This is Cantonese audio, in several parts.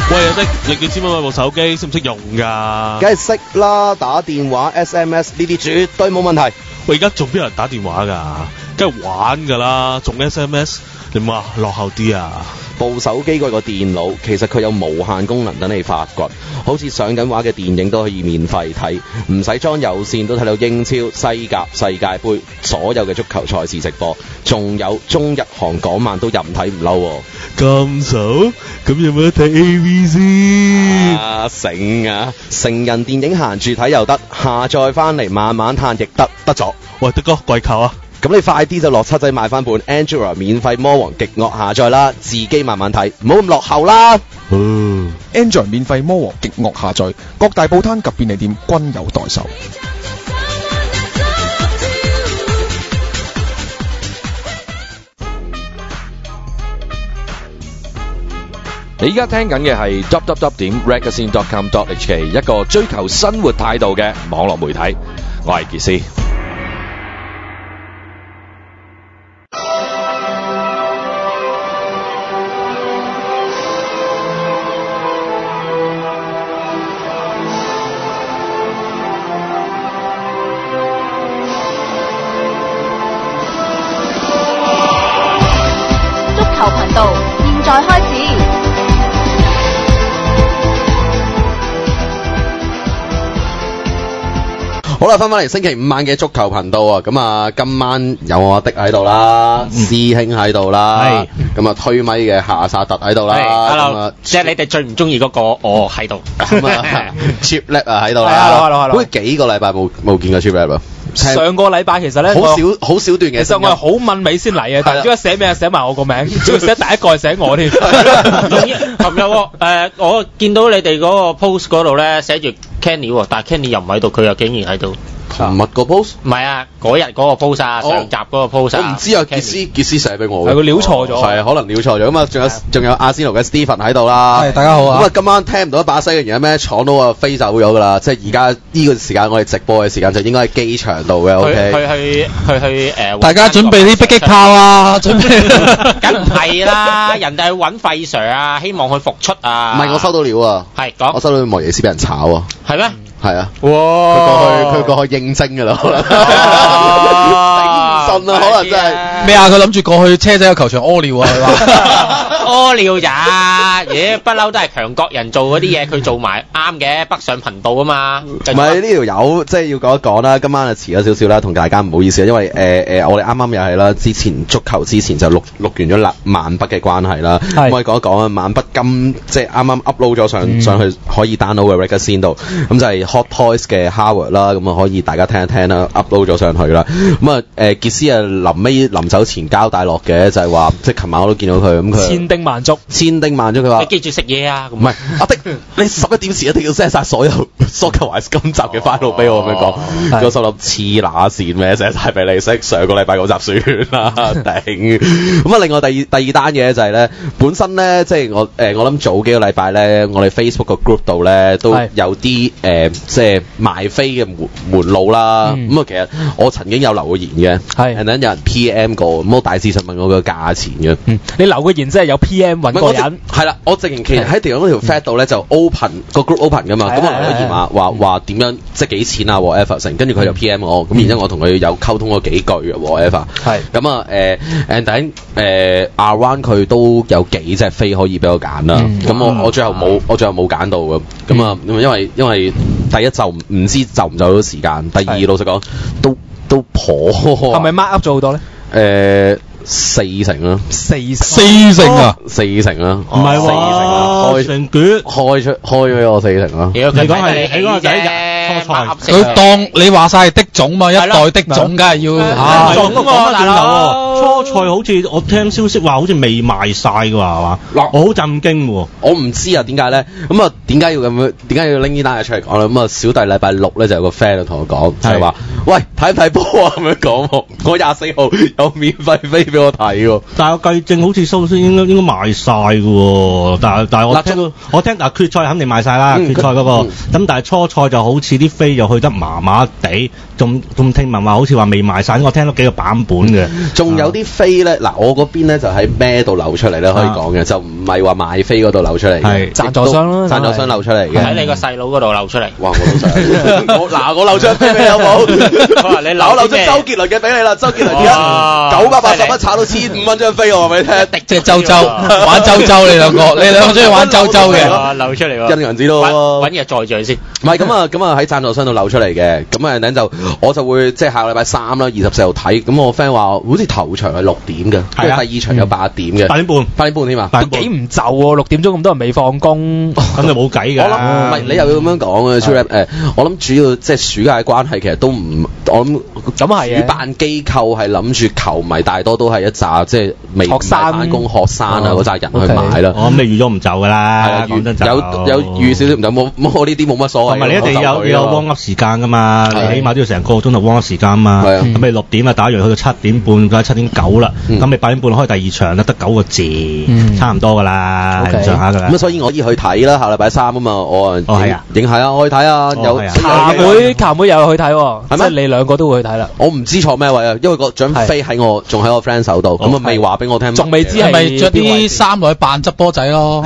喂阿的，你幾千蚊買部手機，識唔識用㗎？ 梗係識啦，打電話、SMS 呢啲絕對冇問題。 喂，而家仲邊有人打電話㗎？梗係玩㗎啦，仲 SMS，你唔話落後啲啊？ 部手機嗰個電腦其實佢有無限功能等你發掘，好似上緊畫嘅電影都可以免費睇，唔使裝有線都睇到英超、西甲、世界盃所有嘅足球賽事直播，仲有中日韓港漫都任睇唔嬲喎。 咁爽，咁有冇得睇 AV 先？ 啊醒啊！成人電影閒住睇又得，下載翻嚟慢慢嘆亦得咗。 喂，德哥跪求啊！ 咁你快啲就落七仔買翻本 Android 免費魔王極惡下載啦，自己慢慢睇，唔好咁落後啦。 Android 免費魔王極惡下載，各大報攤及便利店均有代售。 你而家聽緊嘅係 www.ragazine.com.hk 一個追求生活態度嘅網絡媒體，我係傑斯。 足球頻道現在開始。 好啦，翻返嚟星期五晚嘅足球頻道啊，咁啊，今晚有我阿的喺度啦，師兄喺度啦，咁啊推咪嘅夏薩特喺度啦 ，hello，即係你哋最唔中意嗰個我喺度， 咁啊 Cheap Lab 啊喺度啦 ，hello， 好似幾個禮拜冇見過 Cheap Lab 啊。 上個禮拜其實咧， 好少段嘅。 其實我係好問尾先嚟嘅，但係點解寫名寫埋我個名，仲要寫第一個係寫我添。琴日我見到你哋嗰個 post 嗰度咧寫住 Kenny 喎，但係 Kenny 又唔喺度，佢又竟然喺度。 琴日個 post 唔係啊，嗰日嗰個 post 啊，上集嗰個 post 啊， 我唔知啊，傑斯寫俾我， 係佢撩錯咗， 係可能撩錯咗。咁啊，仲有阿仙奴嘅 Stephen 喺度啦， 係大家好啊。 咁啊，今晚聽唔到一把聲嘅原因咩？廠都啊飛走咗㗎啦，即係而家呢個時間我哋直播嘅時間就應該喺機場度嘅。 OK，去大家準備啲迫擊炮啊！準備， 梗唔係啦，人哋去揾費 Sir 啊，希望佢復出啊。 唔係我收到料啊， 係講我收到莫耶斯俾人炒啊， 係咩？ 係啊， 哇！ 佢過去應徵㗎啦，可能頂唔順啊，可能真係咩啊？佢諗住過去車仔個球場屙尿啊！佢話屙尿咋？不嬲都係強國人做嗰啲嘢，佢做埋啱嘅，北上頻道啊嘛。 唔係呢條友，即係要講一講啦。今晚就遲咗少少啦，同大家唔好意思，因為我哋啱啱又係啦，之前足球之前就錄完咗萬筆嘅關係啦。咁我哋講一講啊，萬筆即係啱啱 upload 咗上去可以 download 嘅 Ragazine 度，咁就係 Hot Toys 嘅 Howard 啦，咁啊可以大家聽一聽啦 ，upload 咗上去啦。咁啊傑斯啊臨走前交代落嘅，就係話即係琴晚我都見到佢，咁佢千叮萬囑，佢話你記住食嘢啊。 唔係阿的，你11點前一定要 set 晒所有 Soccerwise 今集嘅 final 俾我咁樣講。我心諗黐乸線咩 set 晒俾你識，上個禮拜嗰集算啦，頂。咁啊，另外第二單嘢就係咧，本身咧即係我諗早幾個禮拜咧，我哋 Facebook 個 group 度咧都有啲即係賣飛嘅門路啦。咁啊，其實我曾經有留過言嘅，係，然後有人 PM 過，咁我大致上問我個價錢嘅。 你留個言即係有 PM 揾個人， 係啦，我直情其實喺條嗰條 Fat 度咧就 open 個 group open 噶嘛，咁我留言話點樣即係幾錢啊 whatever 成，跟住佢就 PM 我，咁然之後我同佢有溝通咗幾句嘅 whatever，係咁啊and then around 佢都有幾隻飛可以俾我揀啦，咁我最後冇揀到嘅，咁啊因為第一就唔知就唔就到時間，第二老實講都頗係咪 mark up 咗好多咧？4成啦，4成啊，4成啦，唔係喎，開成卷開咗我4成啦。你講係你嗰個仔初賽， 佢當你話晒係的種嘛，一代的種梗係要種喎，大佬。初賽好似我聽消息話好似未賣晒㗎喎，係嘛？嗱，我好震驚喎， 我唔知啊，點解咧？咁啊，點解要拎呢單嘢出嚟講咧？咁啊，小弟禮拜6咧就有個 friend 同我講，就係話，喂，睇唔睇波啊？咁樣講喎，我24號有免費飛俾我睇喎。 但係我計證好似收先應該賣晒㗎喎，但係我聽決賽肯定賣晒啦，決賽嗰個。咁但係初賽就好似啲飛又去得麻麻地， 仲聽聞話好似話未賣晒，我聽到幾個版本嘅。 仲有啲飛咧，嗱我嗰邊咧就喺咩度流出嚟咧，可以講嘅，就唔係話賣飛嗰度流出嚟嘅， 贊助商啦， 贊助商流出嚟嘅， 喺你個細佬嗰度流出嚟。 哇！我流出飛俾你好冇？ 你我流出周杰倫嘅俾你啦，周杰倫而家980蚊炒到1500蚊張飛，我話俾你聽， 即係周玩周你兩個中意玩周嘅， 流出嚟喎， 印銀紙咯， 揾嘢載住佢先。 唔係咁啊喺贊助商度流出嚟嘅，咁啊就我就會即係下個禮拜3啦，24號睇，咁我 friend 話好似頭場係6點嘅，跟住第二場有8點嘅，8點半添嘛， 都幾唔就喎，6點鐘咁多人未放工， 咁就冇計㗎。 我諗唔係你又要咁樣講嘅，我諗主要即係暑假嘅關係，其實都唔，我諗咁係主辦機構係諗住球迷大多都係一紮即係未學生返工學生啊嗰扎人去買啦。 我諗你預咗唔走㗎啦，講真就有預少少唔走，冇呢啲冇乜所謂。 同埋你一定有 warm up 時間㗎嘛，你起碼都要成個鐘頭 warm up 時間嘛。咁你6點啊打完去到7點半，而家7點9啦，咁你8點半開第二場啦，得9個字，差唔多㗎啦，咁上下㗎啦。 咁所以我可以去睇啦，下禮拜3啊嘛，我係啊， 影係啊，我去睇啊，有球妹又去睇喎，係咪？你兩個都會去睇啦。 我唔知坐咩位啊，因為個張飛仲喺我 friend 手度，咁啊未話俾我聽， 仲未知係咪着啲衫落去扮執波仔咯？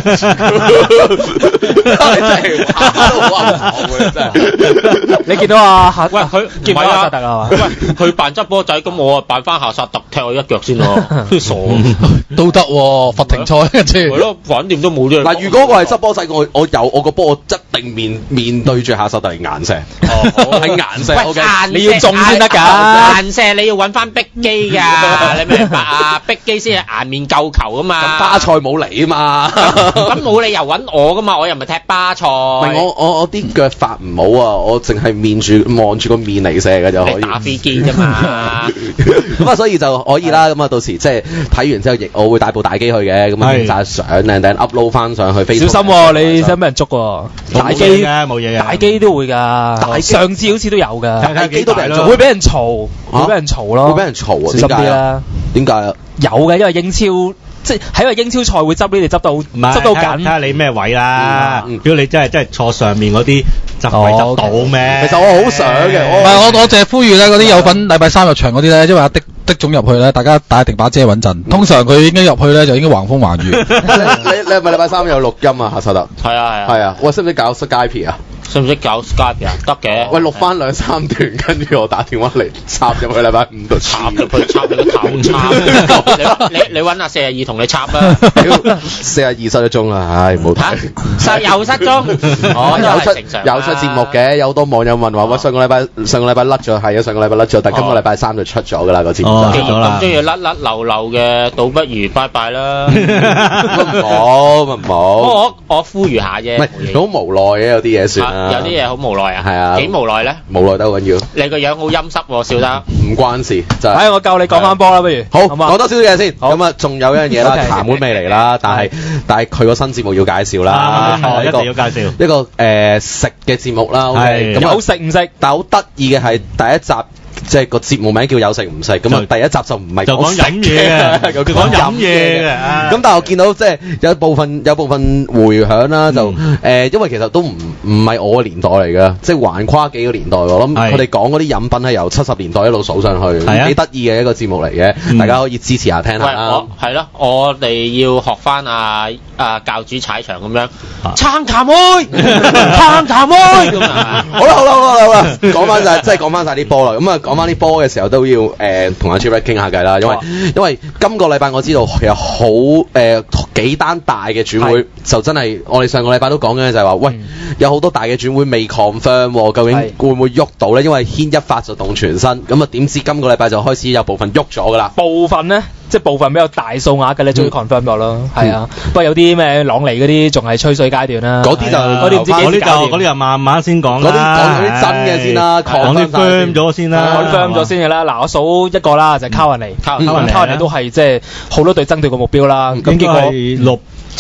你見到啊？喂，佢見唔見夏薩特啊？喂，佢扮執波仔，咁我啊扮翻夏薩特踢我一腳先咯，傻都得喎，罰停賽跟住。 係咯，反掂都冇啫。 嗱，如果我係執波仔，我有我個波，我一定面對住夏薩特係顏射，係顏射。 喂，你要中先得㗎，顏射你要揾翻逼機㗎，你明白啊？逼機先係顏面救球啊嘛。 咁巴塞冇嚟啊嘛， 咁冇理由揾我㗎嘛，我又唔係踢巴塞。 唔係我啲腳法唔好啊，我淨係面住望住個面嚟射嘅就可以。 你打飛機啫嘛。 咁啊，所以就可以啦。咁啊，到時即係睇完之後，亦我會帶部大機去嘅。咁啊，影晒相靚靚 upload 翻上去 Facebook。 小心喎，你想俾人捉喎。大機冇嘢嘅， 大機都會㗎。上次好似都有㗎。 大機都俾人捉， 會俾人嘈，會俾人嘈咯。 會俾人嘈啊！ 小心啲啦。 點解啊？ 有嘅，因為英超。即係喺個英超賽會執呢啲執到緊， 睇下你咩位啦。如果你真係坐上面嗰啲執位執到咩？ 其實我好想嘅， 唔係我淨係呼籲咧，嗰啲有份禮拜3入場嗰啲咧，因為阿的總入去咧，大家帶定把遮穩陣。通常佢應該入去咧就應該橫風橫雨。 你係咪禮拜3有錄音啊？夏薩特係啊。 係啊，喂，識唔識搞 Skype 啊？ 識唔識搞 Skype 啊？得嘅。 喂，錄翻2-3段，跟住我打電話嚟插入去禮拜5度插入去，插你個頭插。你揾阿42同你插啦。 42失咗蹤啦，唉，冇睇。 又失蹤。 有出節目嘅，有好多網友問話，喂，上個禮拜甩咗，係啊，上個禮拜甩咗，但今個禮拜3就出咗㗎啦個節目。 既然咁中意甩流嘅，倒不如拜拜啦。 唔好。 我呼籲下啫。 唔係，好無奈嘅有啲嘢算啦。 有啲嘢好無奈啊。 係啊。 幾無奈咧？ 無奈得好緊要。 你個樣好陰濕喎，笑得。 唔關事，就係。 我教你講翻波啦，不如。 好，講多少嘢先。咁啊，仲有一樣嘢啦，譚妹未嚟啦，但係佢個新節目要介紹啦。 一定要介紹。 一個食嘅節目啦。 係。有食唔食？ 但係好得意嘅係第一集。即係個節目名叫有食唔食，咁啊第一集就唔係講飲嘢嘅，又講飲嘢嘅。 咁但係我見到即係有部分迴響啦，就因為其實都唔係我嘅年代嚟嘅，即係橫跨幾個年代。我諗佢哋講嗰啲飲品係由70年代一路數上去，幾得意嘅一個節目嚟嘅，大家可以支持下聽下啦。 係咯，我哋要學翻教主踩場咁樣撐茶妹，撐茶妹咁啊！ 好啦，講翻晒，即係講翻晒啲波啦。咁啊，講翻啲波嘅時候都要同阿 Chip 傾下偈啦，因為今個禮拜我知道其實好幾單大嘅轉會，就真係我哋上個禮拜都講嘅就係話，喂，有好多大嘅轉會未 confirm，究竟會唔會喐到咧？因為牽一發就動全身，咁啊點知今個禮拜就開始有部分喐咗噶啦， 部分咧。即係部分比較大數額嘅咧，終於 confirm 咗咯。係啊，不過有啲咩朗尼嗰啲仲係吹水階段啦。 嗰啲就嗰啲唔知幾時搞掂。 嗰啲就慢慢先講啦。 嗰啲講啲真嘅先啦 ，confirm 咗先啦 ，confirm 咗先嘅啦。嗱，我數一個啦，就係卡雲尼。卡雲尼都係即係好多隊爭奪個目標啦。咁結果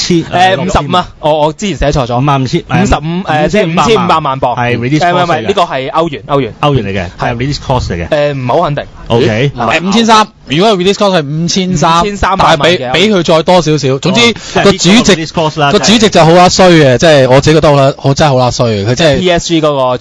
55啊！我之前寫錯咗，55,000即係5500萬磅。 係 release cost 嚟嘅。 呢個係歐元嚟嘅，係 release cost 嚟嘅。 唔係好肯定。 OK， 5300。如果係 release cost 係5300，但係俾佢再多少少。總之個主席就好啦衰嘅，即係我自己覺得好啦，我真係好啦衰嘅。佢即係 PSG 嗰個主席。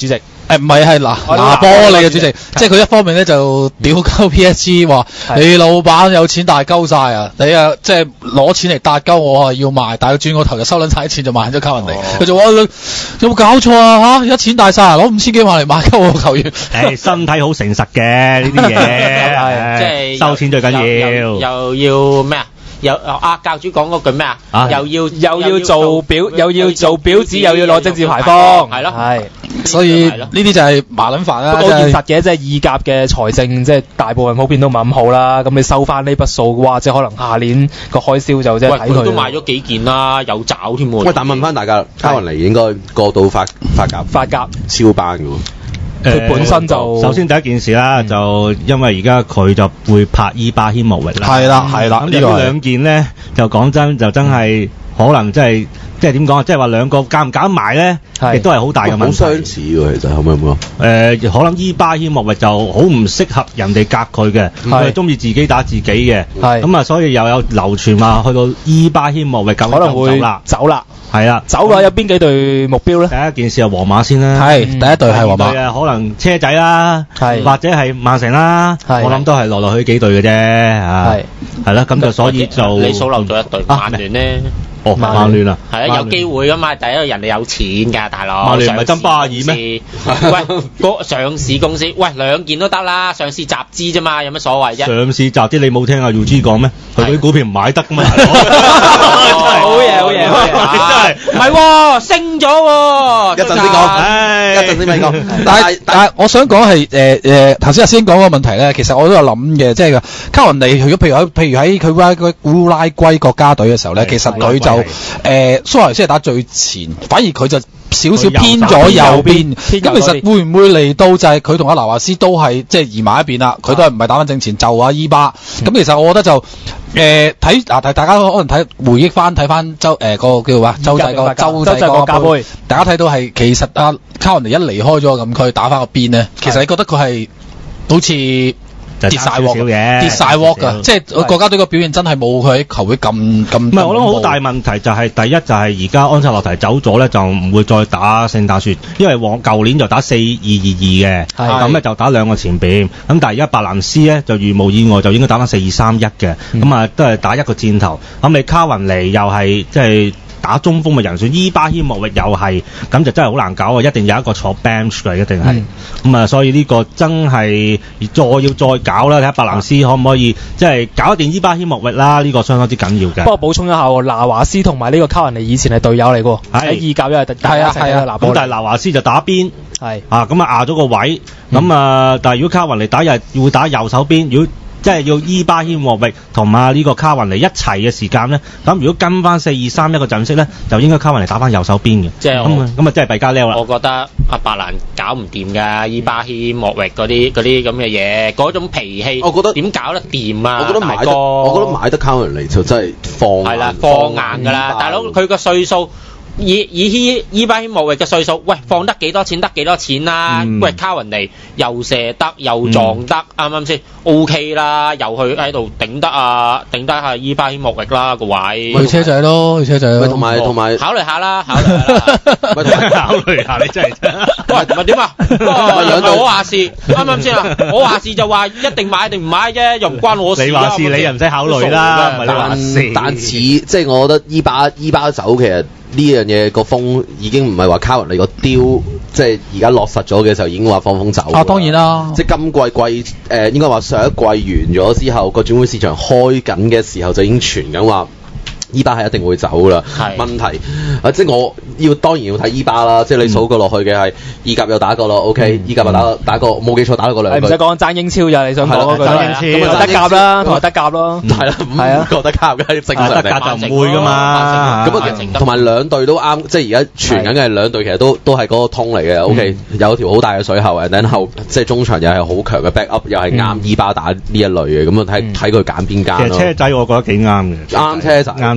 唔係係拿波嚟嘅主席，即係佢一方面咧就屌鳩 PSG 話你老闆有錢大鳩晒啊，你啊即係攞錢嚟搭鳩我啊要賣，但係佢轉個頭就收撚晒啲錢就賣咗卡雲尼，佢就話有冇搞錯啊嚇？一錢大晒啊，攞5000幾萬嚟買鳩我球員， 身體好誠實嘅呢啲嘢， 即係收錢最緊要，又要咩啊？教主講嗰句咩啊？又要做表子，又要攞政治牌坊，係咯， 係。所以呢啲就係麻撚煩啦。 不過現實嘅，即係意甲嘅財政，即係大部分普遍都唔係咁好啦。咁你收翻呢筆數嘅話，即係可能下年個開銷就即係睇佢。 都買咗幾件啦，有找添喎。 喂，但問翻大家，卡雲尼應該過到法甲超班嘅喎。 佢本身就首先第一件事啦，就因為而家佢就會拍伊巴希莫域啦。 係啦。 咁呢兩件咧，就講真就真係可能即係點講啊？即係話兩個夾唔夾埋咧，亦都係好大嘅問題。好相似喎，其實可唔可以咁講？可能伊巴希莫域就好唔適合人哋夾佢嘅，佢係中意自己打自己嘅。咁啊，所以又有流傳話去到伊巴希莫域可能會走啦。係啦，走嘅話有邊幾隊目標咧？第一件事係皇馬先啦， 係第一隊係皇馬， 可能車仔啦，或者係曼城啦，我諗都係來去幾隊嘅啫，係啦，咁就所以就你數漏咗一隊曼聯咧。 曼聯啊， 係啊，有機會噶嘛？第一個人哋有錢㗎，大佬。 曼聯唔係爭巴爾咩？ 喂，個上市公司，喂兩件都得啦，上市集資啫嘛，有乜所謂啫？ 上市集資你冇聽阿 UG 講咩？佢嗰啲股票唔買得㗎嘛，大佬。 好嘢，真係唔係喎，升咗喎。 一陣先講，一陣先講。 但係我想講係頭先阿師兄講個問題咧，其實我都有諗嘅，即係卡雲尼如果譬如喺佢烏拉圭國家隊嘅時候咧，其實佢就蘇亞雷斯係打最前，反而佢就少少偏咗右邊。咁其實會唔會嚟到就係佢同阿拿華斯都係即係移埋一邊啦？佢都係唔係打翻正前就阿伊巴。咁其實我覺得就大家可能回憶翻睇翻個叫話洲際國家杯，大家睇到係其實阿卡雲尼一離開咗咁，佢打翻個邊咧，其實你覺得佢係好似跌晒鑊㗎，即係國家隊個表現真係冇佢喺球會咁。唔係，我諗好大問題就係第一就係而家安察洛提走咗咧，就唔會再打聖誕雪，因為舊年就打4-2-2-2嘅，咁咧就打兩個前邊，咁但係而家白蘭斯咧就如無意外就應該打翻4-2-3-1嘅，咁啊都係打一個箭頭，咁你卡雲尼又係即係打中鋒嘅人選，伊巴希莫域又係，咁就真係好難搞啊！一定有一個坐 bench 嘅，一定係。咁啊，所以呢個真係要再搞啦，睇下白蘭斯可唔可以即係搞掂伊巴希莫域啦？呢個相當之緊要嘅。 不過補充一下，拿華斯同埋呢個卡雲尼以前係隊友嚟嘅，喺意甲因為係啊。 咁但係拿華斯就打邊，咁啊壓咗個位，咁啊，但係如果卡雲尼打會打右手邊，如果即係要伊巴希莫域同埋呢個卡雲尼一齊嘅時間咧，咁如果跟翻4-2-3-1個陣式咧，就應該卡雲尼打翻右手邊嘅。即係咁啊，真係弊加撩啦。 我覺得阿白蘭搞唔掂㗎，伊巴希莫域嗰啲咁嘅嘢，嗰種脾氣，我覺得點搞得掂啊？我覺得買得卡雲尼就真係放硬㗎啦，大佬佢個歲數。以伊巴希莫域嘅歲數，喂放得幾多錢得幾多錢啦？喂卡雲尼又射得又撞得，啱啱先 OK 啦，又去喺度頂得下伊巴希莫域啦個位。 去車仔咯， 同埋考慮下啦，考慮下你真係喂唔係點啊？我話事啱啱先啊？我話事就話一定買定唔買啫，又唔關我事。 你話事你又唔使考慮啦， 但似即係我覺得伊巴走其實。呢樣嘢個風已經唔係話卡雲尼個雕，即係而家落實咗嘅時候已經話放風走。 當然啦， 即係今季應該話上一季完咗之後，個轉會市場開緊嘅時候就已經傳緊話。伊巴係一定會走啦，問題即係我當然要睇伊巴啦，即係你數過落去嘅係意甲又打過咯 ，OK， 意甲又打過冇記錯打過兩隊。 唔使講爭英超咋，你想講嗰句爭英超，德甲啦，同埋德甲咯， 係啦，五個德甲嘅正常， 德甲就唔會噶嘛。 咁同埋兩隊都啱，即係而家傳緊嘅兩隊其實都係嗰個通嚟嘅 ，OK，有條好大嘅水喉，然後即係中場又係好強嘅 back up，又係啱伊巴打呢一類嘅，咁啊睇佢揀邊間咯。 其實車仔我覺得幾啱嘅， 啱車仔。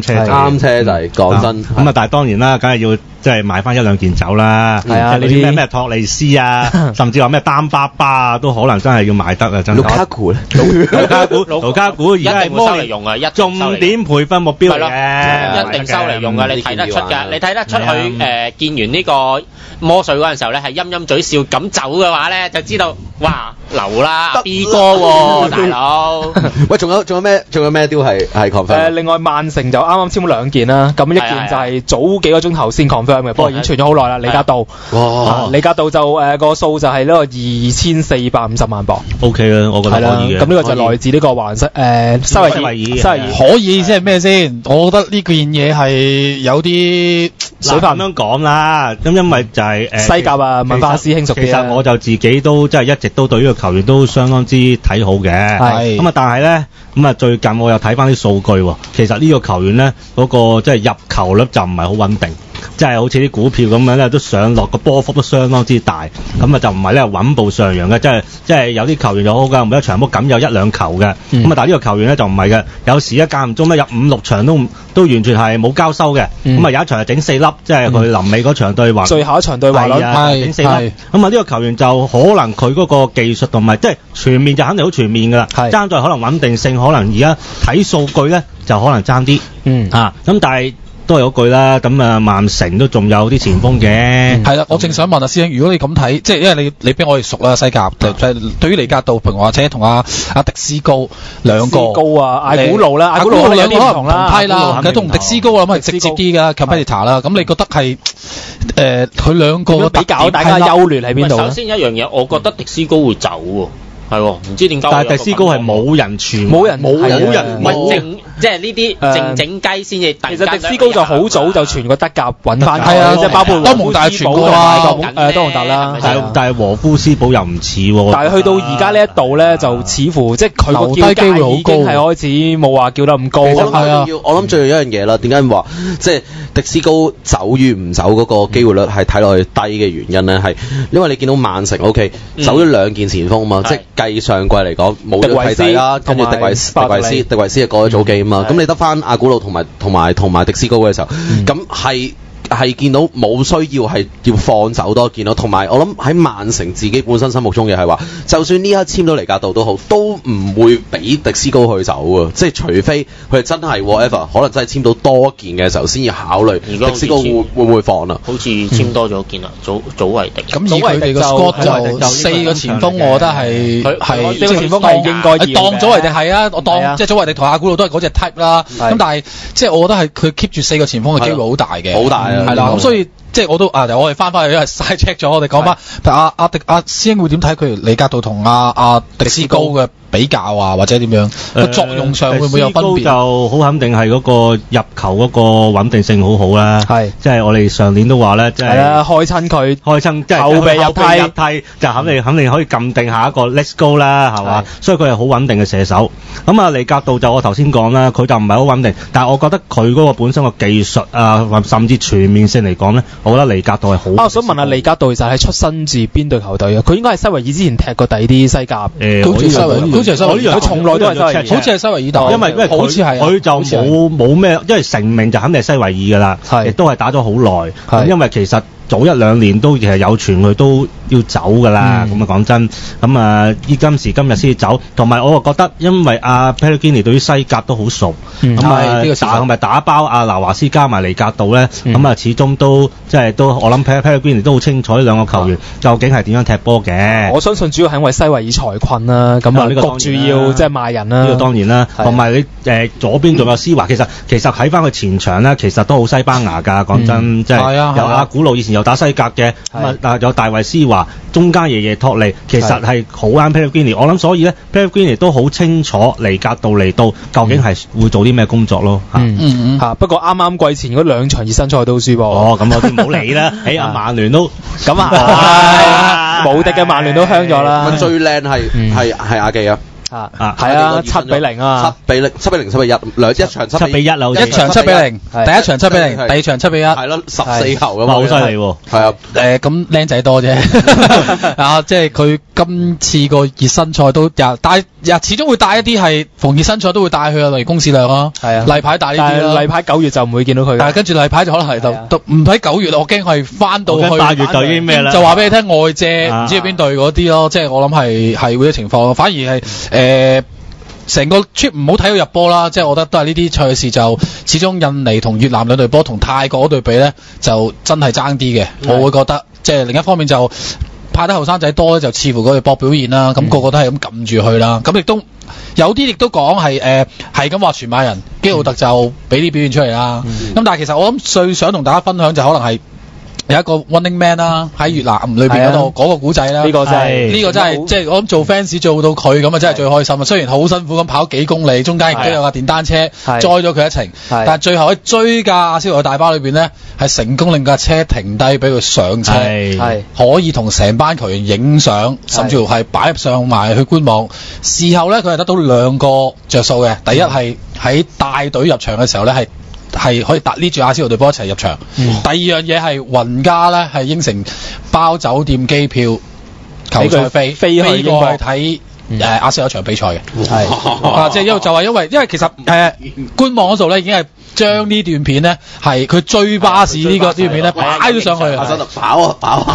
啱車仔，講真。 咁啊，但係當然啦，梗係要即係買翻一兩件走啦。 係啊， 你啲咩托利斯啊，甚至話咩丹巴巴啊，都可能真係要買得啊，真係。 盧卡古咧， 盧卡古而家係收嚟用啊， 重點培訓目標嚟嘅， 一定收嚟用㗎，你睇得出㗎，你睇得出佢見完呢個魔術嗰陣時候咧，係陰陰嘴笑咁走嘅話咧，就知道哇流啦 B 哥喎，大佬。 喂，仲有咩 deal 係 confirm？ 另外曼城就啱啱簽咗2件啦，咁一件就係早幾個鐘頭先 confirm 嘅，不過已經傳咗好耐啦。李家道，李家道就個數就係呢個2450萬磅。 OK 啦，我覺得可以嘅。 咁呢個就來自呢個華倫西維爾， 可以即係咩先？我覺得呢件嘢係有啲水分咁樣講啦。咁因為就係西甲啊，文化師兄熟啲。 其實我就自己都即係一直都對呢個球員都相當之睇好嘅。係咁啊，但係咧咁啊，最近我又睇翻啲數據喎。其實呢個球員咧嗰個即係入球率就唔係好穩定。即係好似啲股票咁樣咧，都上落個波幅都相當之大，咁啊就唔係咧穩步上揚嘅，即係有啲球員就好㗎，每一場波咁有1-2球嘅，咁啊但係呢個球員咧就唔係嘅，有時間唔中咧入5-6場都完全係冇交收嘅，咁啊有一場係整4粒，即係佢臨尾嗰場對華， 最後一場對華啦， 整4粒，咁啊呢個球員就可能佢嗰個技術同埋即係全面就肯定好全面㗎啦，爭在可能穩定性，可能而家睇數據咧就可能爭啲，咁但係。都係嗰句啦，咁啊曼城都仲有啲前鋒嘅。 係啦，我正想問阿師兄，如果你咁睇，即係因為你比我哋熟啦西甲，對於李家道譬如或者同阿迪斯高兩個， 高啊，艾古路啦，艾古路兩個可能唔同批啦，其實同迪斯高我諗係直接啲㗎 competitor 啦。咁你覺得係佢兩個嘅比較，大家優劣喺邊度？ 首先一樣嘢，我覺得迪斯高會走喎。係喎，唔知點解。 但係迪斯高係冇人傳， 冇人即係呢啲靜雞先至。 其實迪斯高就好早就傳過德甲揾翻， 係啊，即係包括多蒙大傳過啊， 多蒙特啦。 但係和夫斯堡又唔似喎。 但係去到而家呢一度咧，就似乎即係佢個叫價已經係開始冇話叫得咁高。 我諗最有一樣嘢啦，點解話即係迪斯高走與唔走嗰個機會率係睇落去低嘅原因咧？係因為你見到曼城 OK 走咗2件前鋒啊嘛，即係。計上季嚟講冇咗契仔啦，跟住迪維斯係過咗早幾啊嘛，咁你得翻阿古路同埋迪斯高嘅時候，咁係見到冇需要係要放走多件咯，同埋我諗喺曼城自己本身心目中嘅係話，就算呢一刻簽到尼格道都好，都唔會俾迪斯高去走啊！即係除非佢真係 whatever，可能真係簽到多件嘅時候，先要考慮迪斯高會唔會放啦。 好似簽多咗件啦，祖維迪。 咁以佢哋個 squad 就4個前鋒，我覺得係即係前鋒係應該當祖維迪係啊，我當即係祖維迪同阿古路都係嗰隻 type 啦。咁但係即係我覺得係佢 keep 住4個前鋒嘅機會好大嘅， 好大。 係啦，咁所以即係我都我哋翻去，因為晒 check 咗，我哋講翻，譬如阿師兄會點睇佢李格道同阿迪斯高嘅比較啊，或者點樣個作用上會唔會有分別？ 就好肯定係嗰個入球嗰個穩定性好好啦， 係即係我哋上年都話咧，即係開親佢，即係後備入替就肯定可以撳定下一個 Let's go 啦，係嘛？所以佢係好穩定嘅射手。咁啊，李格道就我頭先講啦，佢就唔係好穩定，但係我覺得佢嗰個本身個技術啊，甚至全面性嚟講咧，我覺得李格道係好。 我想問下李格道其實係出身自邊隊球隊啊？佢應該係西維爾之前踢過第二啲西甲， 好似西維爾。 佢從來都係西維爾， 好似係西維爾打， 因為好似係佢就冇咩，因為成名就肯定係西維爾㗎啦，亦都係打咗好耐。因為其實早1-2年都其實有傳佢都要走㗎啦。咁啊講真，咁啊今時今日先走，同埋我又覺得因為阿 Pellegrini 對於西甲都好熟，咁啊打包阿拿華斯加埋尼格道咧，咁啊始終都即係都我諗 Pellegrini 都好清楚呢兩個球員究竟係點樣踢波嘅。 我相信主要係因為西維爾財困啦，咁啊焗住要即係賣人啦。 呢個當然啦，同埋你左邊仲有施華，其實喺翻佢前場咧，其實都好西班牙㗎。講真，即係有阿古路以前有打西甲嘅，咁有大衛施華，中間爺爺托利，其實係好啱 Pellegrini。我諗所以咧 Pellegrini 都好清楚尼格道嚟到究竟係會做啲咩工作咯。 不過啱啱季前嗰2場熱身賽都輸噃。 咁我哋唔好理啦。阿曼聯都咁無敵嘅曼聯都香咗啦。 最靚係亞記啊！ 係啊，7-0啊 ，7-0，7-1，一場 7-1啦， 一場7-0，第一場7-0，第二場7-1， 係咯，14球咁好犀利喎。 係啊，咁僆仔多啫，即係佢今次個熱身賽都有帶，始終會帶一啲係逢熱身賽都會帶去啊，例如公司量咯，係啊，例牌帶呢啲啦。 例牌9月就唔會見到佢。 但係跟住例牌就可能係就唔喺9月，我驚係翻到去 8月就已經咩啦？ 就話俾你聽外借唔知邊隊嗰啲咯，即係我諗係會啲情況，反而係成個 trip 唔好睇到入波啦，即係我覺得都係呢啲賽事就始終印尼同越南兩隊波同泰國嗰隊比咧，就真係爭啲嘅。我會覺得即係另一方面就派得後生仔多咧，就似乎嗰隊波表現啦，咁個個都係咁撳住去啦。咁亦都有啲亦都講係咁話全馬人基奧特就俾啲表現出嚟啦。咁但係其實我諗最想同大家分享就可能係有一個 Running Man 啦，喺越南裏邊嗰度嗰個古仔啦，呢個真係即係我諗做 fans 做到佢咁啊，真係最開心啊！雖然好辛苦咁跑幾公里，中間亦都有架電單車載咗佢一程，但係最後喺追架阿蕭嘅大巴裏邊呢，係成功令架車停低，俾佢上車，可以同成班球員影相，甚至乎係擺上埋去官網。事後呢，佢係得到2個着數嘅，第一係喺帶隊入場嘅時候呢，係可以拎住阿仙奴隊波一齊入場。第二樣嘢係雲加咧係應承包酒店機票、球賽飛過去睇阿仙奴一場比賽嘅。即係因為其實官網嗰度咧已經係將呢段片咧係佢追巴士呢段片咧擺咗上去。 跑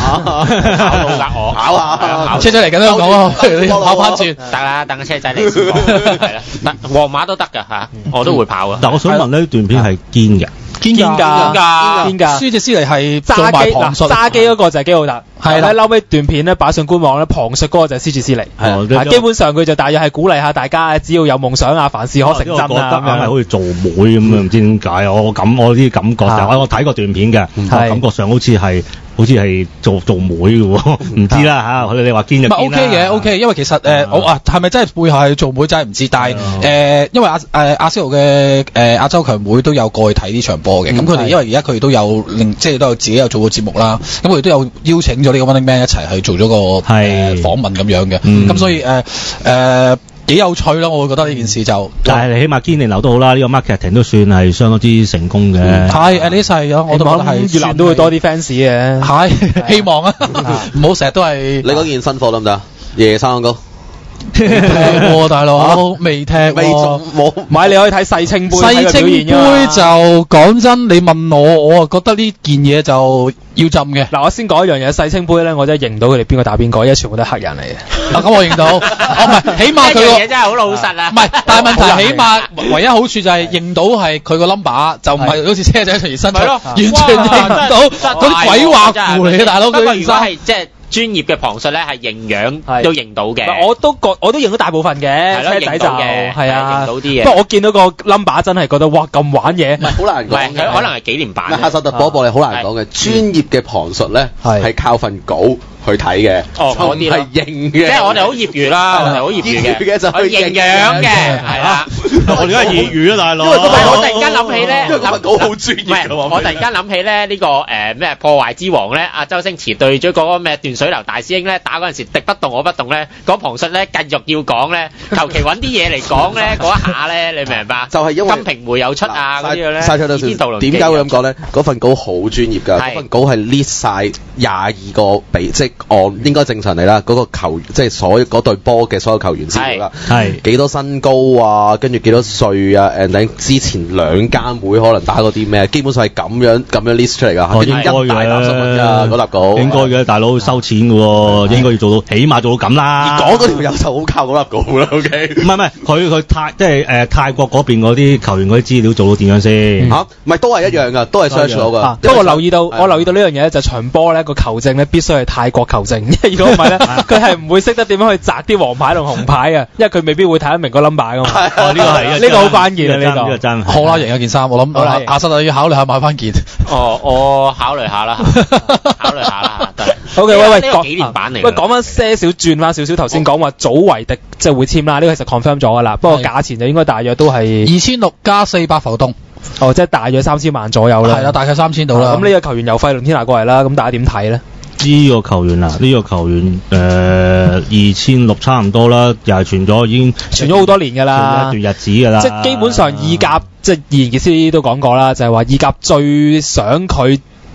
下， 車仔嚟緊香港咯，你跑翻轉得啦，等個車仔嚟先。係啦，皇馬都得㗎嚇，我都會跑啊。 但我想問呢段片係堅嘅。 堅㗎，舒哲斯尼係做埋旁述， 揸機嗰個就係基奧特，係啦。後尾段片咧擺上官網咧，旁述嗰個就係舒哲斯尼，係基本上佢就大約係鼓勵下大家，只要有夢想啊，凡事可成真啊。 我覺得係好似做妹咁啊，唔知點解我啲感覺就我睇過段片嘅，感覺上好似係做妹嘅喎，唔知啦嚇。你話堅就堅啦。 OK 嘅，因為其實我係咪真係背後係做妹真係唔知，但係因為阿仙奴嘅亞洲強妹都有過去睇呢場波嘅，咁佢哋因為而家佢哋都有即係都有自己有做過節目啦，咁佢哋都有邀請咗呢個 Running Man 一齊去做咗個訪問咁樣嘅，咁所以幾有趣咯，我會覺得呢件事就， 但係你起碼堅尼流都好啦，呢個 marketing 都算係相當之成功嘅。 係呢細咗，我都覺得係越南都會多啲 fans 嘅。 係希望啊，唔好成日都係。 你嗰件新貨得唔得？夜生糕。 聽喎，大佬未聽喎， 冇。 唔係你可以睇世青杯。 世青杯就講真，你問我啊覺得呢件嘢就要浸嘅。 嗱，我先講一樣嘢，世青杯咧，我真係認到佢哋邊個打邊個，因為全部都係黑人嚟嘅。 咁我認到，唔係，起碼佢個嘢真係好老實啊。 唔係，但係問題起碼唯一好處就係認到係佢個 number，就唔係好似車仔隨身出，完全認唔到嗰啲鬼畫符嚟嘅，大佬。 不過如果係即係專業嘅旁述咧，係認樣都認到嘅。 我都認到大部分嘅，車仔就係啊， 認到啲嘢。 不過我見到個 number 真係覺得哇咁玩嘢， 好難講。 佢可能係紀念版。 哈薩特波波你好難講嘅，專業嘅旁述咧係靠份稿去睇嘅， 嗰啲係認嘅。 即係我哋好業餘啦，我哋好業餘嘅就去認樣嘅，係啦。 我哋而家業餘啊，大佬。 我突然間諗起咧， 份稿好專業。 我突然間諗起咧呢個咩破壞之王咧，阿周星馳對咗嗰個咩斷水流大師兄咧打嗰陣時，敵不動我不動咧，嗰旁述咧繼續要講咧，求其揾啲嘢嚟講咧，嗰一下咧，你明唔明白？ 就係因為金瓶梅有出啊嗰啲咧。 點解會咁講咧？嗰份稿好專業㗎，嗰份稿係 list 曬22個即係按應該正常嚟啦，嗰個球員即係所有嗰隊波嘅所有球員資料啦，係幾多身高啊，跟住幾多歲啊，誒之前2間會可能打過啲咩，基本上係咁樣 list 出嚟㗎，應該一大沓新聞㗎嗰沓稿， 應該嘅，大佬收錢嘅喎，應該要做到起碼做到咁啦。 而講嗰條友就好靠嗰沓稿啦 ，OK？ 唔係佢泰國嗰邊嗰啲球員嗰啲資料做到點樣先？ 嚇，唔係都係一樣㗎，都係 search 到㗎。 不過我留意到呢樣嘢就場波咧個球證咧必須係泰國球證，因為如果唔係咧，佢係唔會識得點樣去擲啲黃牌同紅牌嘅，因為佢未必會睇得明個 number 㗎嘛。呢個好關鍵啊！呢個真好啦，贏一件衫，我諗阿實要考慮下買翻件。 我考慮下啦，考慮下啦。 OK，喂， 紀念版嚟。 喂，講翻轉翻少少，頭先講話祖維迪即係會簽啦，呢個其實 confirm 咗㗎啦。不過價錢就應該大約都係 2600加400浮動。 即係大約3000萬左右啦。 係啦，大概3000到啦。 咁呢個球員由費倫天拿過嚟啦，咁大家點睇咧？ 呢個球員2600差唔多啦，又係傳咗好多年㗎啦， 一段日子㗎啦。 即係基本上意甲，即係傑斯都講過啦，就係話意甲最想佢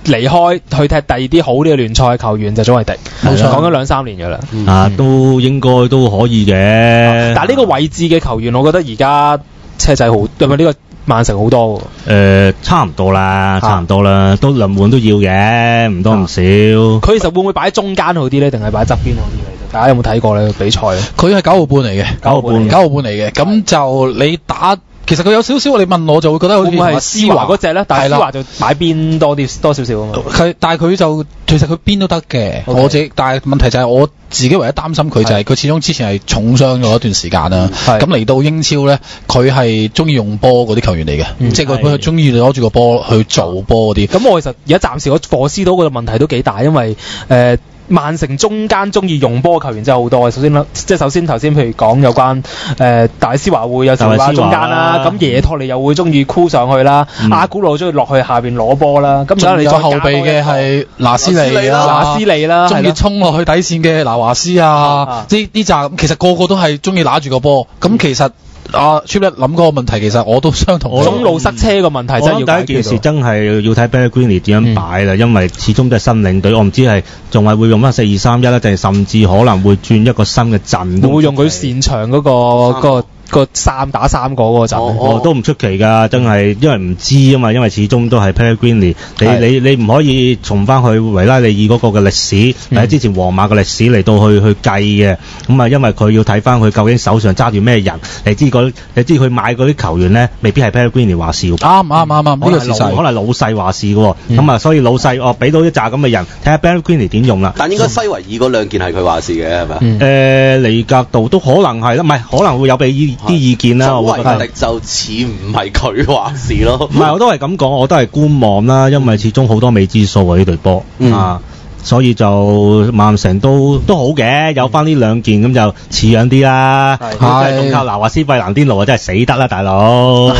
離開去踢第二啲好啲嘅聯賽嘅球員就祖維迪，冇錯，講咗2-3年㗎啦。 都應該都可以嘅。 但係呢個位置嘅球員，我覺得而家車仔好，因為呢個曼城好多喎。差唔多啦，都輪換都要嘅，唔多唔少。 佢其實會唔會擺喺中間好啲咧，定係擺喺側邊好啲咧？大家有冇睇過呢個比賽？ 佢係9號半嚟嘅，9號半嚟嘅。咁就你打。其實佢有少少，你問我就會覺得好似係施華嗰隻咧，但係施華就擺邊多少少啊嘛。 但係佢就其實佢邊都得嘅。我自己，但係問題就係我自己唯一擔心佢就係佢始終之前係重傷咗一段時間啦。咁嚟到英超咧，佢係中意用波嗰啲球員嚟嘅，即係佢中意攞住個波去做波嗰啲。 咁我其實而家暫時我課思到個問題都幾大，因為曼城中間中意用波球員真係好多。首先頭先譬如講有關大師華會有時話中間啦，咁耶托尼又會中意箍上去啦，阿古路中意落去下邊攞波啦。咁仲有後備嘅係拿斯利啦，中意衝落去底線嘅拿華斯啊，呢扎其實個個都係中意拿住個波。咁其實Cheap 一諗嗰個問題，其實我都相同。 中路塞車個問題真係要第一件事真係要睇 Pellegrini 點樣擺啦，因為始終都係新領隊，我唔知係仲係會用翻4-2-3-1咧，定係甚至可能會轉一個新嘅陣。 會用佢擅長嗰個3打3嗰個陣， 我都唔出奇㗎，真係因為唔知啊嘛，因為始終都係 Pellegrini，你唔可以從翻去維拉利爾嗰個嘅歷史，或者之前皇馬嘅歷史嚟到去計嘅，咁啊，因為佢要睇翻佢究竟手上揸住咩人，你知佢買嗰啲球員咧，未必係 Pellegrini 話事。 啱，呢個事實， 可能老細話事嘅，咁所以老細俾到一紮咁嘅人，睇下 Pellegrini 點用啦。 但應該西維爾嗰兩件係佢話事嘅，係咪？ 尼格道都可能係啦，唔係可能會有俾啲意見啦，我覺得就似唔係佢話事咯。 唔係，我都係咁講，我都係觀望啦，因為始終好多未知數呢隊波所以就曼城都好嘅，有翻呢兩件咁就似樣啲啦。係，仲靠拿華斯費蘭甸奴啊，真係死得啦，大佬。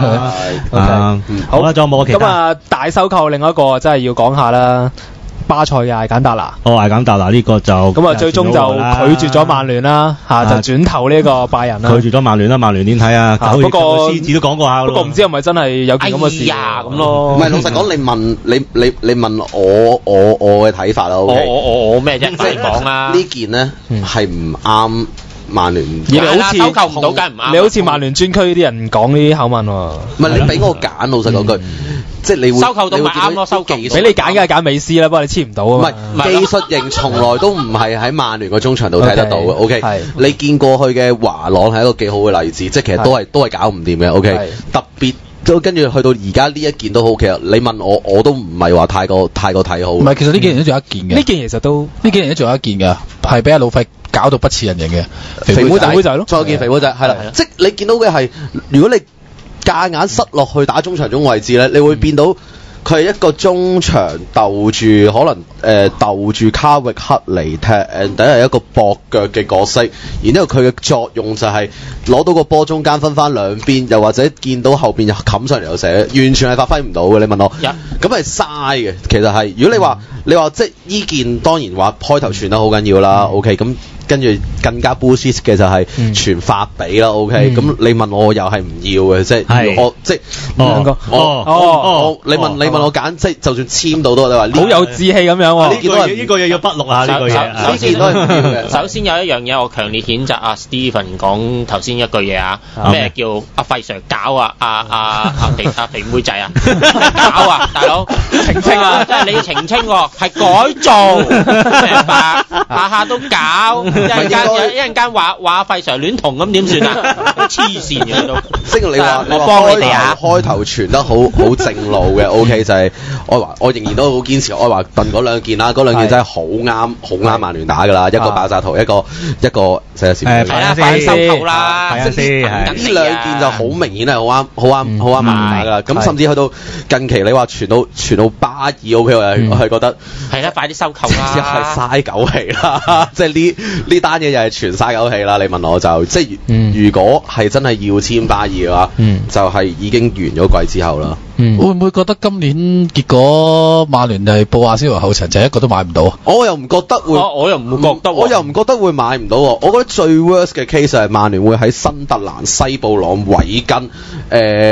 好啦，仲有冇其他？ 咁大收購另一個真係要講下啦。巴塞嘅艾簡達拿， 艾簡達拿呢個就咁最終就拒絕咗曼聯啦，就轉投呢個拜仁啦。 拒絕咗曼聯啦，曼聯點睇啊？ 不過獅子都講過下， 不過唔知係咪真係有件咁嘅事咁咯？ 唔係，老實講，你問我嘅睇法啦。 我咩啫？即係講啊， 呢件呢係唔啱曼聯。 你好似收購唔到，梗係唔啱。 你好似曼聯專區啲人講呢啲口吻喎。 唔係，你俾我揀，老實講句。即係你會收購到咪啱咯，收購俾你揀梗係揀美斯啦，不過你黐唔到啊。 唔係技術型，從來都唔係喺曼聯個中場度睇得到嘅。OK，你見過去嘅華朗係一個幾好嘅例子，即係其實都係搞唔掂嘅。OK，特別都跟住去到而家呢一件都好。其實你問我都唔係話太過睇好。 唔係，其實呢幾年都仲有一件嘅。 呢件其實都呢幾年都仲有一件嘅，係俾阿老費搞到不似人形嘅肥妹仔咯。 再有件肥妹仔係啦，即係你見到嘅係，如果你夾硬塞落去打中場中位置咧，你會變到佢係一個中場鬥住可能鬥住卡域克嚟踢，第一係一個駁腳嘅角色，然之後佢嘅作用就係攞到個波中間分翻兩邊，又或者見到後邊又冚上嚟又射，完全係發揮唔到嘅。你問我，咁係嘥嘅。其實係如果你話即係依件當然話開頭傳得好緊要啦。OK， 咁跟住更加 bullshit 嘅就係傳發比啦。OK， 咁你問我又係唔要嘅，即係我即係兩個你問我揀，即係就算簽到都你話好有志氣咁樣喎。 呢個嘢要筆錄下呢個嘢。 呢件都係唔要嘅。 首先有一樣嘢，我強烈譴責阿 Steven 講頭先一句嘢啊，咩叫阿費 Sir 搞阿肥妹仔啊，搞啊，大佬澄清啊，即係你要澄清喎，係改造，明白？下下都搞，一陣間話阿費 Sir 戀童咁點算啊？黐線嘅都。 即係你話幫你哋啊， 開頭傳得好正路嘅 OK 就係愛華，我仍然都好堅持愛華頓嗰兩件啦，嗰兩件真係好啱曼聯打㗎啦，一個爆炸圖，一個寫時係啦，快收購啦， 呢兩件就好明顯係好啱曼聯打㗎啦。咁甚至去到近期你話傳到巴爾 OK， 我係覺得係啦，快啲收購啦， 係嘥狗氣啦，即係呢單嘢又係全嘥狗氣啦。你問我就即係如果係真係要簽巴爾嘅話，就係已經完咗季之後啦。 會唔會覺得今年結果曼聯係布亞斯華後塵就一個都買唔到？ 我又唔覺得會， 我又唔會覺得， 我又唔覺得會買唔到。我覺得最 worst 嘅 case 係曼聯會喺新特蘭、西布朗、韋根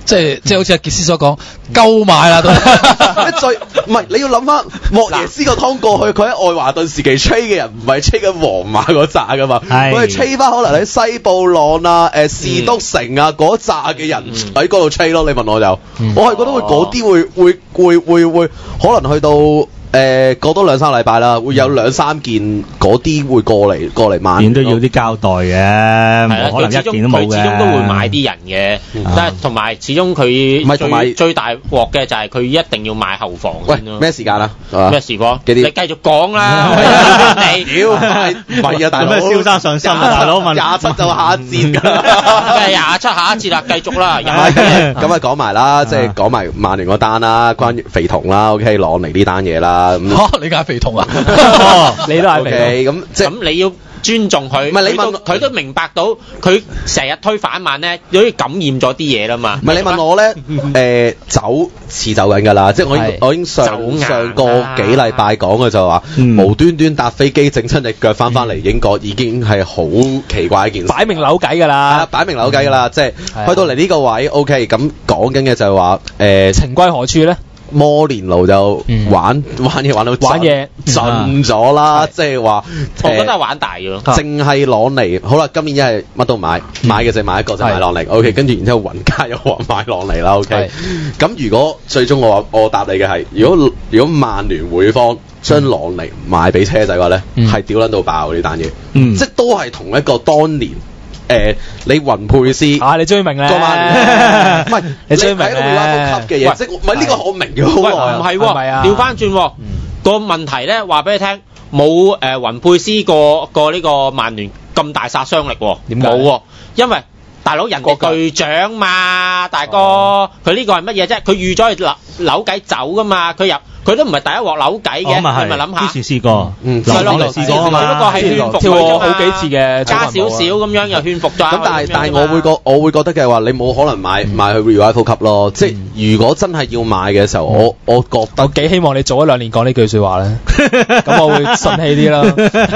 即係好似阿傑斯所講，夠買啦都。 最唔係你要諗翻莫耶斯個湯過去，佢喺愛華頓時期吹嘅人唔係吹緊皇馬嗰扎噶嘛，佢係吹翻可能喺西布朗啊、士督城啊嗰扎嘅人喺嗰度吹咯。你問我就，我係覺得會嗰啲會可能去到。過多2-3禮拜啦，會有2-3件嗰啲會過嚟曼聯都要啲交代嘅，冇可能一件都冇嘅。 佢始終都會買啲人嘅，但係同埋始終佢最大鑊嘅就係佢一定要買後防先咯。 咩時間啊？ 咩時況？你繼續講啦，你屌唔係啊，大佬！ 燒山上身啊，大佬問 27就下一節㗎啦 ，27下一節啦，繼續啦。 咁啊講埋啦，即係講埋曼聯嗰單啦，關於肥童啦 ，OK，朗尼呢單嘢啦。 你梗係肥童啊？ 你都係肥童。咁你要尊重佢。唔係你問佢都明白到，佢成日推反曼咧，好似感染咗啲嘢啦嘛。 唔係你問我咧，走緊㗎啦，即係我已經上個幾禮拜講嘅就話，無端端搭飛機整親隻腳翻嚟英國，已經係好奇怪一件事。 擺明扭計㗎啦， 擺明扭計㗎啦，即係去到嚟呢個位 ，OK，咁講緊嘅就係話， 情歸何處咧？ 摩連奴就玩嘢玩到盡咗啦，即係話我覺得係玩大咗， 淨係朗尼好啦，今年一係乜都買嘅就買一個就買朗尼 ，OK， 跟住然之後雲加又話買朗尼啦 ，OK， 咁如果最終我答你嘅係，如果曼聯會方將朗尼賣俾車仔嘅話咧，係屌撚到爆呢單嘢，即係都係同一個當年。你雲佩斯你追明咧？ 唔係你追明咧？級嘅嘢，即係唔係呢個我明咗好耐。 唔係喎，調翻轉個問題咧，話俾你聽，冇雲佩斯個呢個曼聯咁大殺傷力喎。點解？冇喎，因為大佬人哋隊長嘛，大哥，佢呢個係乜嘢啫？佢預咗去扭計走噶嘛，佢都唔係第一鑊扭計嘅，你咪諗下。 之前試過， 係咯， 試過啊嘛。 不過係勸服跳過好幾次嘅， 加少少咁樣又勸服咗。 咁但係我會覺得嘅話，你冇可能買去 Revival 級咯。即係如果真係要買嘅時候，我覺得我幾希望你早1-2年講呢句説話咧，咁我會順氣啲咯。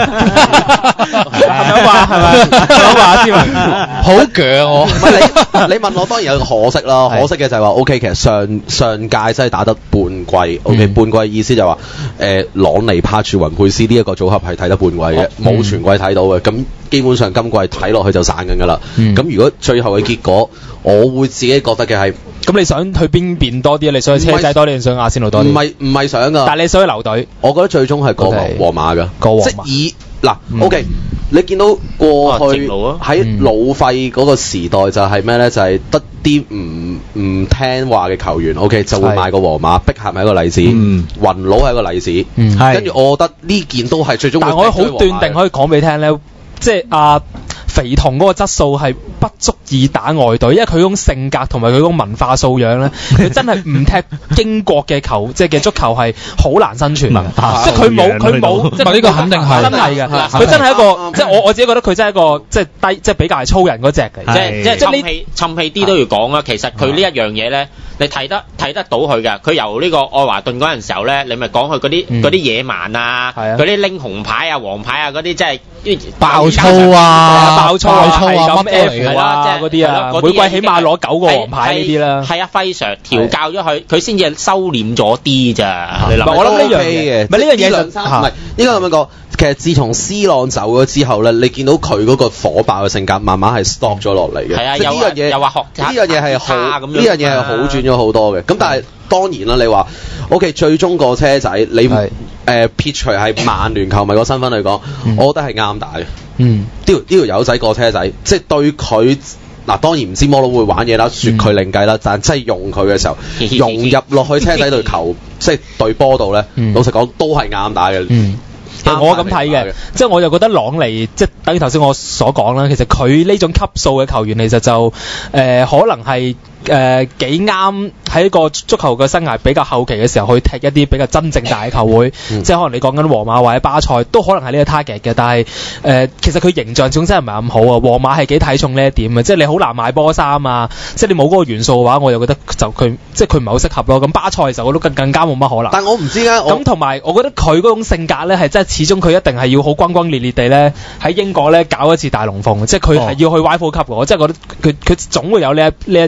想話係咪？想話先好強我。 唔係你問我當然有可惜啦，可惜嘅就係話 OK， 其實上屆真係打得半季 OK。半季意思就話朗尼帕住雲佩斯呢一個組合係睇得半季嘅，冇全季睇到嘅。咁基本上今季睇落去就散緊㗎啦。咁如果最後嘅結果，我會自己覺得嘅係， 咁你想去邊邊多啲？你想去車仔多啲定想阿仙奴多啲？ 唔係想㗎。 但係你想去留隊？ 我覺得最終係過皇馬㗎。即係以嗱 OK，你見到過去喺老費嗰個時代就係咩咧？就係得啲唔聽話嘅球員 OK 就會買個皇馬，碧咸係一個例子，雲佬係一個例子，跟住我覺得呢件都係最終。 但係我好斷定可以講俾你聽咧，即係肥童嗰個質素係不足以打外隊，因為佢嗰種性格同埋佢嗰種文化素養咧，佢真係唔踢英國嘅即係嘅足球係好難生存嘅，即係佢冇，即係呢個肯定係真係嘅，佢真係一個，即係我自己覺得佢真係一個即係低，即係比較係粗人嗰隻嘅， 即係沉氣啲都要講啊。其實佢呢一樣嘢咧，你睇得到佢嘅，佢由呢個愛華頓嗰陣時候咧，你咪講佢嗰啲野蠻啊，嗰啲拎紅牌啊、黃牌啊嗰啲，即係爆粗啊！ 爆粗啊，咁 F 係啦，即係嗰啲啊，每季起碼攞9個黃牌呢啲啦。 係啊，輝 Sir 調教咗佢先至收斂咗啲咋。你諗？ 我諗呢樣嘢， 唔係呢樣嘢唔係應該咁樣講。其實自從 C 朗走咗之後咧，你見到佢嗰個火爆嘅性格慢慢係 stop 咗落嚟嘅。係啊，呢樣嘢又話學呢樣嘢係好咁樣，呢樣嘢係好轉咗好多嘅。咁但係當然啦，你話 OK 最終個車仔你撇除係曼聯球迷個身份嚟講，我覺得係啱打嘅。呢條友仔個車仔，即係對佢嗱，當然唔知摩佬會玩嘢啦，説佢另計啦，但真係用佢嘅時候，融入落去車仔隊球，即係對波度咧，老實講都係啱打嘅。 我咁睇嘅，即係我就覺得朗尼即係等於頭先我所講啦，其實佢呢種級數嘅球員其實就可能係幾啱喺個足球嘅生涯比較後期嘅時候去踢一啲比較真正大嘅球會，即係可能你講緊皇馬或者巴塞都可能係呢個 target 嘅，但係其實佢形象總真係唔係咁好啊。皇馬係幾睇重呢一點嘅，即係你好難買波衫啊，即係你冇嗰個元素嘅話，我就覺得就佢即係佢唔係好適合咯。咁巴塞嘅時候我都更加冇乜可能。 但我唔知啊， 咁同埋我覺得佢嗰種性格咧係真係始終佢一定係要好轟轟烈烈地咧喺英國咧搞一次大龍鳳，即係佢係要去 Rival 級嘅。我真係覺得佢總會有呢一嘢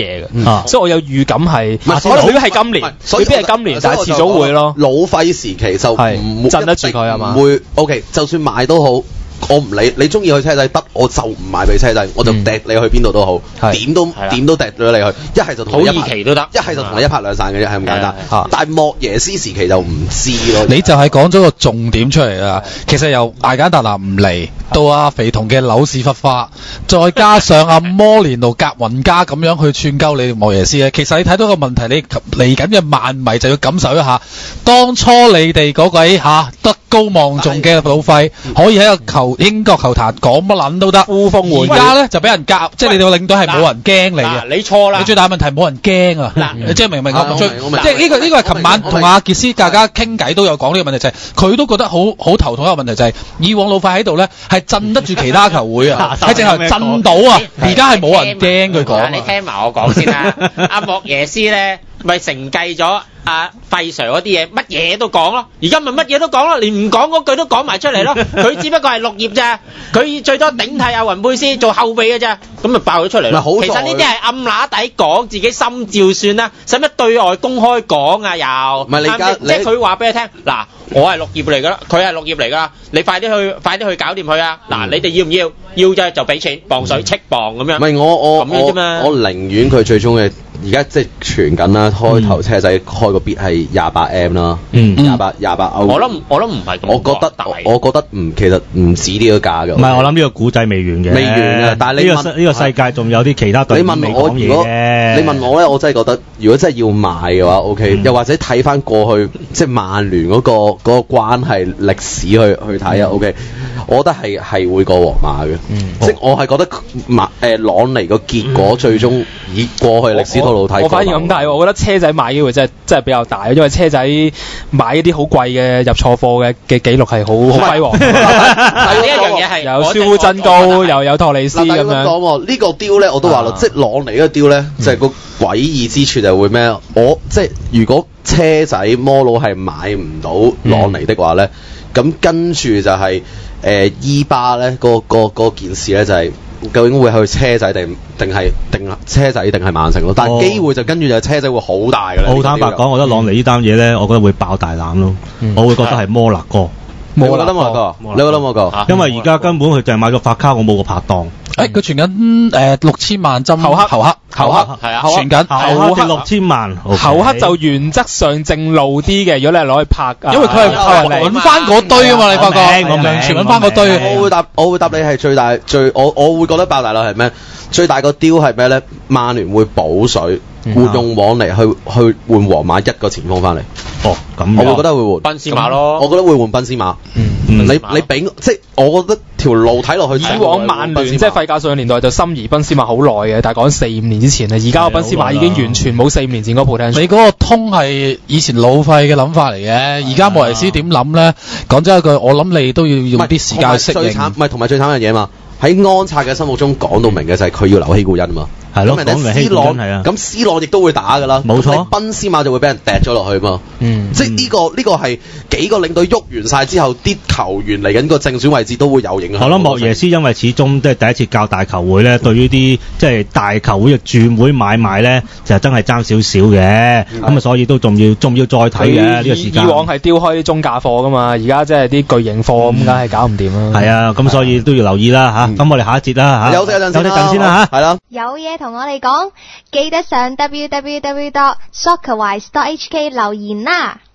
嘢嘅，所以我有預感係，可能未必係今年，未必係今年，但係遲早會咯。 老費時期就唔鎮得住佢係嘛？ 唔會 OK， 就算買都好。我唔理你中意去車仔得，我就唔買俾車仔，我就掟你去邊度都好，點都掟咗你去，一係就同你一期都得， 一係就同你一拍兩散嘅啫，係咁簡單。但係莫耶斯時期就唔知咯。 你就係講咗個重點出嚟啦。其實由艾簡達拿唔嚟到阿肥童嘅扭屎忽花，再加上阿摩連奴格雲加咁樣去串鳩你莫耶斯咧，其實你睇到個問題，你嚟緊嘅曼迷就要感受一下，當初你哋嗰位德高望重嘅老費可以喺個英國球壇講乜撚都得，呼風喚雨。而家咧就俾人夾，即係你哋個領隊係冇人驚你嘅。 你錯啦！ 你最大問題冇人驚啊！你即係明唔明啊？即係呢個係琴晚同阿傑斯大家傾偈都有講呢個問題，就係佢都覺得好頭痛一個問題，就係以往老費喺度咧係鎮得住其他球會啊，係淨係鎮到啊！而家係冇人驚佢講。 你聽埋我講先啦，阿莫耶斯咧咪承繼咗阿費 Sir 嗰啲嘢，乜嘢都講咯。而家咪乜嘢都講咯，連唔講嗰句都講埋出嚟咯。佢只不過係綠葉咋，佢最多頂替阿雲貝斯做後備嘅咋，咁咪爆咗出嚟咯。其實呢啲係暗乸底講，自己心照算啦，使乜對外公開講啊？又唔係你而家， 即係佢話俾你聽，嗱，我係綠葉嚟噶啦，佢係綠葉嚟噶，你快啲去搞掂佢啊！嗱，你哋要唔要？要啫就俾錢，磅水戚磅咁樣。 唔係我咁樣啫嘛。 我寧願佢最終嘅而家即係傳緊啦，開頭車仔開個 bid 係28M 啦，28歐。 我諗唔係咁。 我覺得其實唔止呢個價㗎。 唔係，我諗呢個古仔未完嘅。 未完啊！但係呢個世界仲有啲其他隊伍未講嘢嘅。 你問我咧，我真係覺得如果真係要買嘅話 ，OK，又或者睇翻過去即係曼聯嗰個關係歷史去睇啊 ，OK， 我覺得係會過皇馬嘅。即係我係覺得朗尼個結果最終以過去歷史套路睇， 我反而咁睇，我覺得車仔買機會真係比較大，因為車仔買一啲好貴嘅入錯貨嘅記錄係好輝煌。 呢一樣嘢係有舒夫真高，又有托利斯咁樣。 講呢個 deal 咧，我都話咯，即係朗尼嗰個 deal 咧，就係個詭異之處就係會咩？我即係如果車仔摩佬係買唔到朗尼的話咧，咁跟住就係伊巴咧嗰件事咧就係。究竟會去車仔定車仔定係曼城咯？但係機會就跟住就車仔會好大㗎啦。 好坦白講，我覺得朗尼呢單嘢咧，我覺得會爆大膽咯。我會覺得係摩納哥。 你覺得摩納哥？你覺得摩納哥？ 因為而家根本佢就係買咗法卡，我冇個拍檔。 佢傳緊6000萬針後克係啊，傳緊後克6000萬， 後克就原則上正路啲嘅，如果你係攞去拍， 因為佢係揾翻嗰堆啊嘛，你發覺完全揾翻嗰堆。 我會答你係最大我會覺得爆大佬係咩？最大個 deal 係咩咧？曼聯會補水，會用往嚟去換皇馬一個前鋒翻嚟。 哦，咁我會覺得會換賓斯馬咯。 我覺得會換賓斯馬。你俾即係我覺得條路睇落去。 以往曼聯即係費格遜年代就心儀賓斯馬好耐嘅，但係講4-5年之前啦，而家個賓斯馬已經完全冇4-5年前嗰個 potential。 你嗰個通係以前老費嘅諗法嚟嘅，而家莫耶斯點諗咧？講真一句，我諗你都要用啲時間去適應。 唔係同埋最慘嘅嘢嘛。喺安察嘅心目中講到明嘅就係佢要留希古恩啊嘛， 係咯，講明希古恩係啊， 咁 C 朗亦都會打㗎啦， 冇錯， 賓斯馬就會俾人掟咗落去嘛，即係呢個係幾個領隊喐完晒之後，啲球員嚟緊個正選位置都會有影響。 我諗莫耶斯因為始終都係第一次教大球會咧，對於啲即係大球會嘅轉會買賣咧，就真係爭少少嘅，咁啊所以都仲要再睇嘅呢個時間。 以往係丟開啲中價貨㗎嘛，而家即係啲巨型貨咁，梗係搞唔掂啦。 係啊，咁所以都要留意啦嚇。咁我哋下一節啦嚇， 休息一陣先啦嚇， 係啦。 有嘢同我哋講，記得上 www.soccerwise.hk 留言啦。